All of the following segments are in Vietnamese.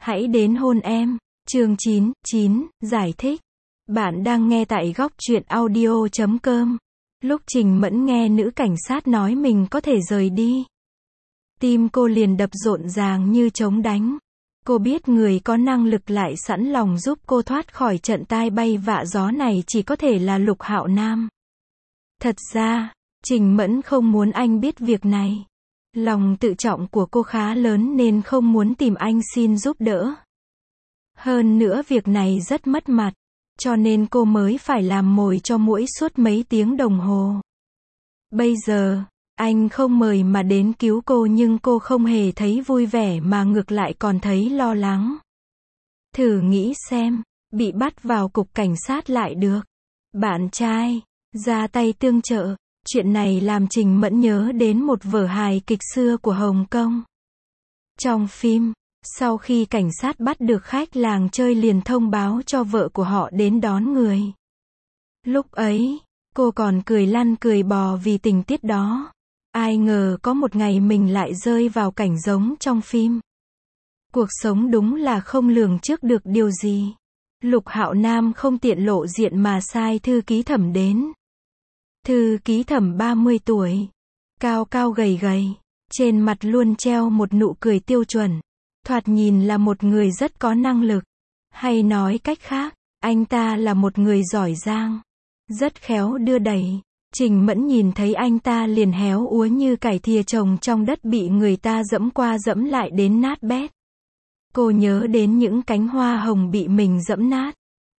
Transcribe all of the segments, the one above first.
Hãy đến hôn em. Chương 9, giải thích. Bạn đang nghe tại góc truyện audio.com. Lúc Trình Mẫn nghe nữ cảnh sát nói mình có thể rời đi, tim cô liền đập rộn ràng như trống đánh. Cô biết người có năng lực lại sẵn lòng giúp cô thoát khỏi trận tai bay vạ gió này chỉ có thể là Lục Hạo Nam. Thật ra, Trình Mẫn không muốn anh biết việc này. Lòng tự trọng của cô khá lớn nên không muốn tìm anh xin giúp đỡ. Hơn nữa việc này rất mất mặt, cho nên cô mới phải làm mồi cho muỗi suốt mấy tiếng đồng hồ. Bây giờ, anh không mời mà đến cứu cô nhưng cô không hề thấy vui vẻ mà ngược lại còn thấy lo lắng. Thử nghĩ xem, bị bắt vào cục cảnh sát lại được. Bạn trai ra tay tương trợ. Chuyện này làm Trình Mẫn nhớ đến một vở hài kịch xưa của Hồng Kông. Trong phim, sau khi cảnh sát bắt được khách làng chơi liền thông báo cho vợ của họ đến đón người. Lúc ấy, cô còn cười lăn cười bò vì tình tiết đó. Ai ngờ có một ngày mình lại rơi vào cảnh giống trong phim. Cuộc sống đúng là không lường trước được điều gì. Lục Hạo Nam không tiện lộ diện mà sai thư ký thẩm đến. Thư ký thẩm 30 tuổi, cao cao gầy gầy, trên mặt luôn treo một nụ cười tiêu chuẩn, thoạt nhìn là một người rất có năng lực, hay nói cách khác, anh ta là một người giỏi giang, rất khéo đưa đẩy. Trình Mẫn nhìn thấy anh ta liền héo úa như cải thìa trồng trong đất bị người ta dẫm qua dẫm lại đến nát bét. Cô nhớ đến những cánh hoa hồng bị mình dẫm nát.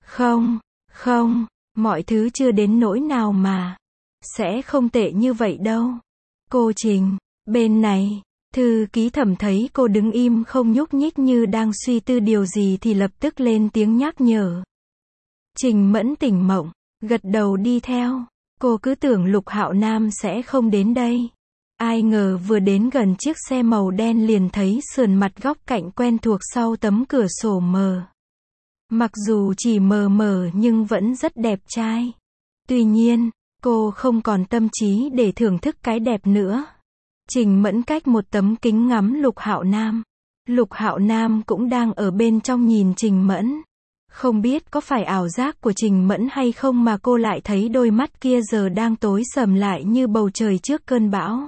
Không, mọi thứ chưa đến nỗi nào mà. Sẽ không tệ như vậy đâu. Cô Trình, bên này, thư ký thẩm thấy cô đứng im không nhúc nhích như đang suy tư điều gì thì lập tức lên tiếng nhắc nhở. Trình Mẫn tỉnh mộng, gật đầu đi theo. Cô cứ tưởng Lục Hạo Nam sẽ không đến đây. Ai ngờ vừa đến gần chiếc xe màu đen liền thấy sườn mặt góc cạnh quen thuộc sau tấm cửa sổ mờ. Mặc dù chỉ mờ mờ nhưng vẫn rất đẹp trai. Tuy nhiên, cô không còn tâm trí để thưởng thức cái đẹp nữa. Trình Mẫn cách một tấm kính ngắm Lục Hạo Nam. Lục Hạo Nam cũng đang ở bên trong nhìn Trình Mẫn. Không biết có phải ảo giác của Trình Mẫn hay không mà cô lại thấy đôi mắt kia giờ đang tối sầm lại như bầu trời trước cơn bão.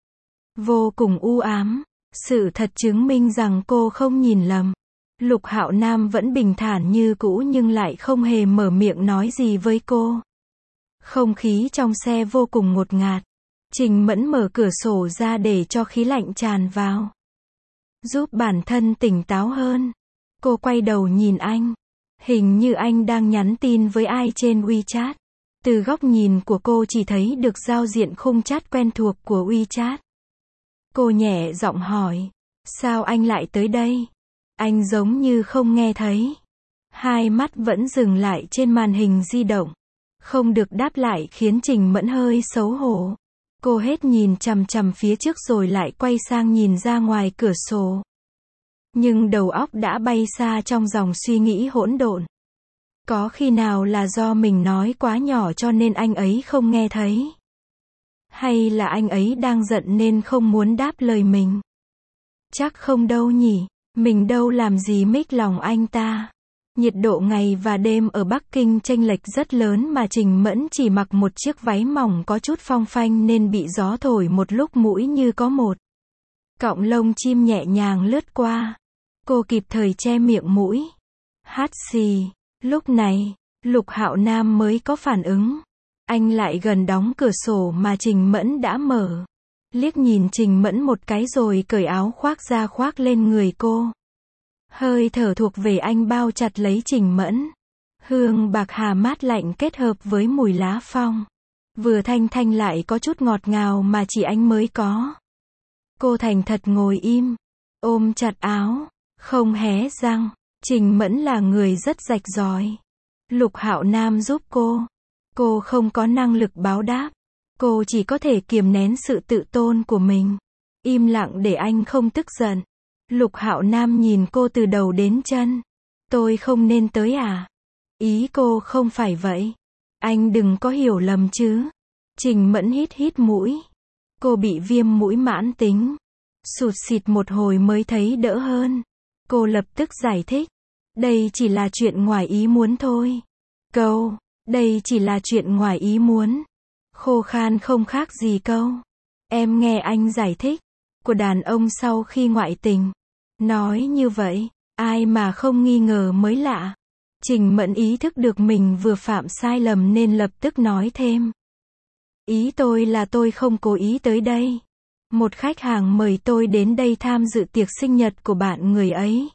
Vô cùng u ám. Sự thật chứng minh rằng cô không nhìn lầm. Lục Hạo Nam vẫn bình thản như cũ nhưng lại không hề mở miệng nói gì với cô. Không khí trong xe vô cùng ngột ngạt. Trình Mẫn mở cửa sổ ra để cho khí lạnh tràn vào. Giúp bản thân tỉnh táo hơn. Cô quay đầu nhìn anh. Hình như anh đang nhắn tin với ai trên WeChat. Từ góc nhìn của cô chỉ thấy được giao diện khung chat quen thuộc của WeChat. Cô nhẹ giọng hỏi. Sao anh lại tới đây? Anh giống như không nghe thấy. Hai mắt vẫn dừng lại trên màn hình di động. Không được đáp lại khiến Trình Mẫn hơi xấu hổ. Cô hết nhìn chằm chằm phía trước rồi lại quay sang nhìn ra ngoài cửa sổ. Nhưng đầu óc đã bay xa trong dòng suy nghĩ hỗn độn. Có khi nào là do mình nói quá nhỏ cho nên anh ấy không nghe thấy? Hay là anh ấy đang giận nên không muốn đáp lời mình? Chắc không đâu nhỉ, mình đâu làm gì mích lòng anh ta. Nhiệt độ ngày và đêm ở Bắc Kinh chênh lệch rất lớn mà Trình Mẫn chỉ mặc một chiếc váy mỏng có chút phong phanh nên bị gió thổi một lúc mũi như có một cọng lông chim nhẹ nhàng lướt qua. Cô kịp thời che miệng mũi. Hắt xì. Lúc này, Lục Hạo Nam mới có phản ứng. Anh lại gần đóng cửa sổ mà Trình Mẫn đã mở. Liếc nhìn Trình Mẫn một cái rồi cởi áo khoác ra khoác lên người cô. Hơi thở thuộc về anh bao chặt lấy Trình Mẫn. Hương bạc hà mát lạnh kết hợp với mùi lá phong. Vừa thanh thanh lại có chút ngọt ngào mà chỉ anh mới có. Cô thành thật ngồi im, ôm chặt áo, không hé răng. Trình Mẫn là người rất rạch ròi. Lục Hạo Nam giúp cô. Cô không có năng lực báo đáp. Cô chỉ có thể kiềm nén sự tự tôn của mình. Im lặng để anh không tức giận. Lục Hạo Nam nhìn cô từ đầu đến chân. Tôi không nên tới à? Ý cô không phải vậy. Anh đừng có hiểu lầm chứ. Trình Mẫn hít mũi. Cô bị viêm mũi mãn tính. Sụt xịt một hồi mới thấy đỡ hơn. Cô lập tức giải thích. Đây chỉ là chuyện ngoài ý muốn thôi. Câu, đây chỉ là chuyện ngoài ý muốn. Khô khan không khác gì câu. Em nghe anh giải thích. Của đàn ông sau khi ngoại tình. Nói như vậy, ai mà không nghi ngờ mới lạ. Trình Mẫn ý thức được mình vừa phạm sai lầm nên lập tức nói thêm. Ý tôi là tôi không cố ý tới đây. Một khách hàng mời tôi đến đây tham dự tiệc sinh nhật của bạn người ấy.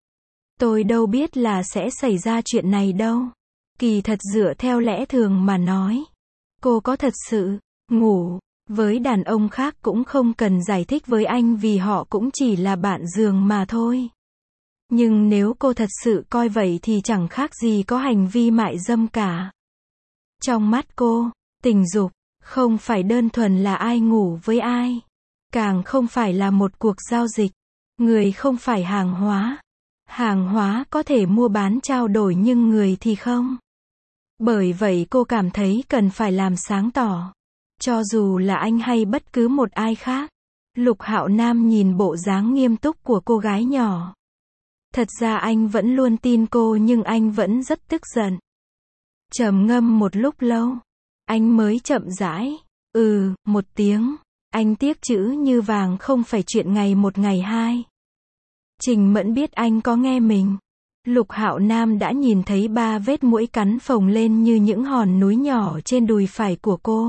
Tôi đâu biết là sẽ xảy ra chuyện này đâu. Kỳ thật dựa theo lẽ thường mà nói. Cô có thật sự ngủ với đàn ông khác cũng không cần giải thích với anh vì họ cũng chỉ là bạn giường mà thôi. Nhưng nếu cô thật sự coi vậy thì chẳng khác gì có hành vi mại dâm cả. Trong mắt cô, tình dục không phải đơn thuần là ai ngủ với ai. Càng không phải là một cuộc giao dịch. Người không phải hàng hóa. Hàng hóa có thể mua bán trao đổi nhưng người thì không. Bởi vậy cô cảm thấy cần phải làm sáng tỏ. Cho dù là anh hay bất cứ một ai khác. Lục Hạo Nam nhìn bộ dáng nghiêm túc của cô gái nhỏ. Thật ra anh vẫn luôn tin cô nhưng anh vẫn rất tức giận. Trầm ngâm một lúc lâu. Anh mới chậm rãi. Một tiếng. Anh tiếc chữ như vàng không phải chuyện ngày một ngày hai. Trình Mẫn biết anh có nghe mình. Lục Hạo Nam đã nhìn thấy 3 vết muỗi cắn phồng lên như những hòn núi nhỏ trên đùi phải của cô.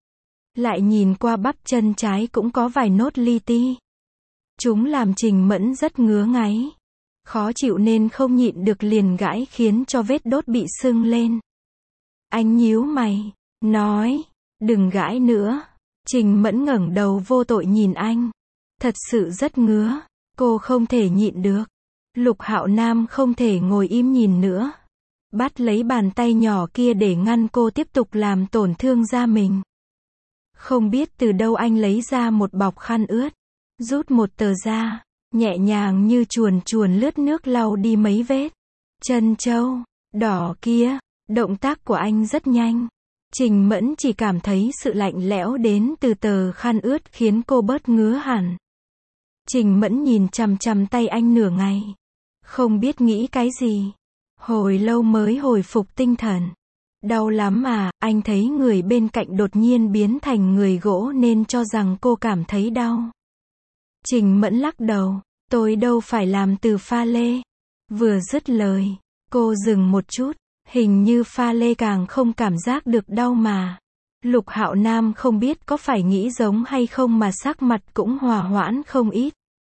Lại nhìn qua bắp chân trái cũng có vài nốt li ti. Chúng làm Trình Mẫn rất ngứa ngáy. Khó chịu nên không nhịn được liền gãi khiến cho vết đốt bị sưng lên. Anh nhíu mày, nói, đừng gãi nữa. Trình Mẫn ngẩng đầu vô tội nhìn anh. Thật sự rất ngứa, cô không thể nhịn được. Lục Hạo Nam không thể ngồi im nhìn nữa. Bắt lấy bàn tay nhỏ kia để ngăn cô tiếp tục làm tổn thương da mình. Không biết từ đâu anh lấy ra một bọc khăn ướt. Rút một tờ ra. Nhẹ nhàng như chuồn chuồn lướt nước lau đi mấy vết. Chân trâu, đỏ kia. Động tác của anh rất nhanh. Trình Mẫn chỉ cảm thấy sự lạnh lẽo đến từ tờ khăn ướt khiến cô bớt ngứa hẳn. Trình Mẫn nhìn chằm chằm tay anh nửa ngày. Không biết nghĩ cái gì. Hồi lâu mới hồi phục tinh thần. Đau lắm à, anh thấy người bên cạnh đột nhiên biến thành người gỗ nên cho rằng cô cảm thấy đau. Trình Mẫn lắc đầu. Tôi đâu phải làm từ pha lê. Vừa dứt lời, cô dừng một chút. Hình như pha lê càng không cảm giác được đau mà. Lục Hạo Nam không biết có phải nghĩ giống hay không mà sắc mặt cũng hòa hoãn không ít.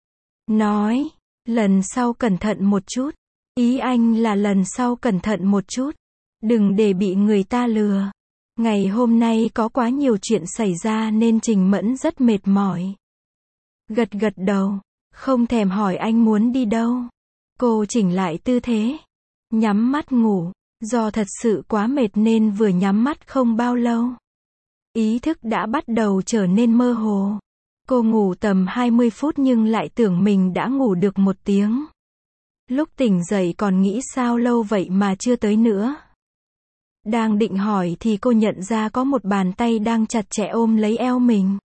Nói, lần sau cẩn thận một chút. Ý anh là lần sau cẩn thận một chút. Đừng để bị người ta lừa. Ngày hôm nay có quá nhiều chuyện xảy ra nên Trình Mẫn rất mệt mỏi. Gật gật đầu, không thèm hỏi anh muốn đi đâu. Cô chỉnh lại tư thế, nhắm mắt ngủ. Do thật sự quá mệt nên vừa nhắm mắt không bao lâu. Ý thức đã bắt đầu trở nên mơ hồ. Cô ngủ tầm 20 phút nhưng lại tưởng mình đã ngủ được 1 tiếng. Lúc tỉnh dậy còn nghĩ sao lâu vậy mà chưa tới nữa. Đang định hỏi thì cô nhận ra có một bàn tay đang chặt chẽ ôm lấy eo mình.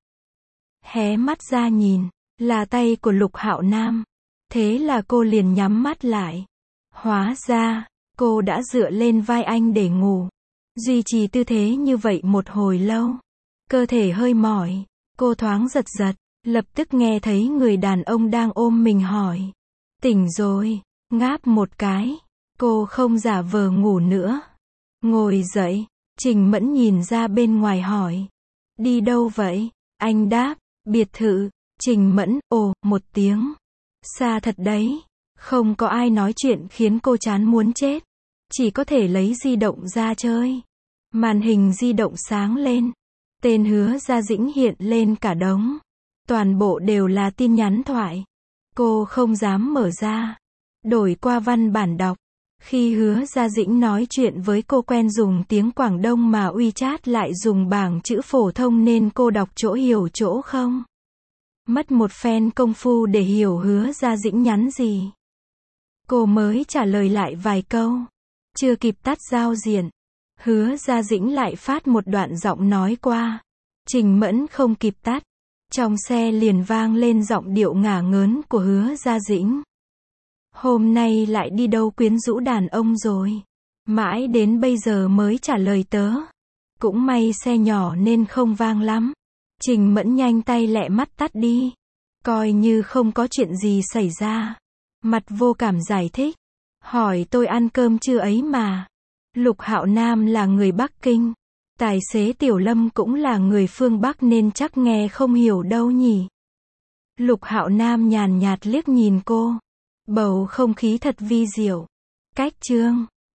Hé mắt ra nhìn, là tay của Lục Hạo Nam. Thế là cô liền nhắm mắt lại. Hóa ra, cô đã dựa lên vai anh để ngủ. Duy trì tư thế như vậy một hồi lâu. Cơ thể hơi mỏi, cô thoáng giật giật, lập tức nghe thấy người đàn ông đang ôm mình hỏi. Tỉnh rồi, ngáp một cái. Cô không giả vờ ngủ nữa. Ngồi dậy, Trình Mẫn nhìn ra bên ngoài hỏi. Đi đâu vậy? Anh đáp, biệt thự. Trình Mẫn, ồ, 1 tiếng. Xa thật đấy. Không có ai nói chuyện khiến cô chán muốn chết. Chỉ có thể lấy di động ra chơi. Màn hình di động sáng lên. Tên Hứa Gia Dĩnh hiện lên cả đống. Toàn bộ đều là tin nhắn thoại. Cô không dám mở ra. Đổi qua văn bản đọc. Khi Hứa Gia Dĩnh nói chuyện với cô quen dùng tiếng Quảng Đông mà WeChat lại dùng bảng chữ phổ thông nên cô đọc chỗ hiểu chỗ không. Mất một phen công phu để hiểu Hứa Gia Dĩnh nhắn gì. Cô mới trả lời lại vài câu. Chưa kịp tắt giao diện. Hứa Gia Dĩnh lại phát một đoạn giọng nói qua. Trình Mẫn không kịp tắt. Trong xe liền vang lên giọng điệu ngả ngớn của Hứa Gia Dĩnh. Hôm nay lại đi đâu quyến rũ đàn ông rồi. Mãi đến bây giờ mới trả lời tớ. Cũng may xe nhỏ nên không vang lắm. Trình Mẫn nhanh tay lẹ mắt tắt đi. Coi như không có chuyện gì xảy ra. Mặt vô cảm giải thích. Hỏi tôi ăn cơm chưa ấy mà. Lục Hạo Nam là người Bắc Kinh. Tài xế Tiểu Lâm cũng là người phương Bắc nên chắc nghe không hiểu đâu nhỉ. Lục Hạo Nam nhàn nhạt liếc nhìn cô. Bầu không khí thật vi diệu. Cách chương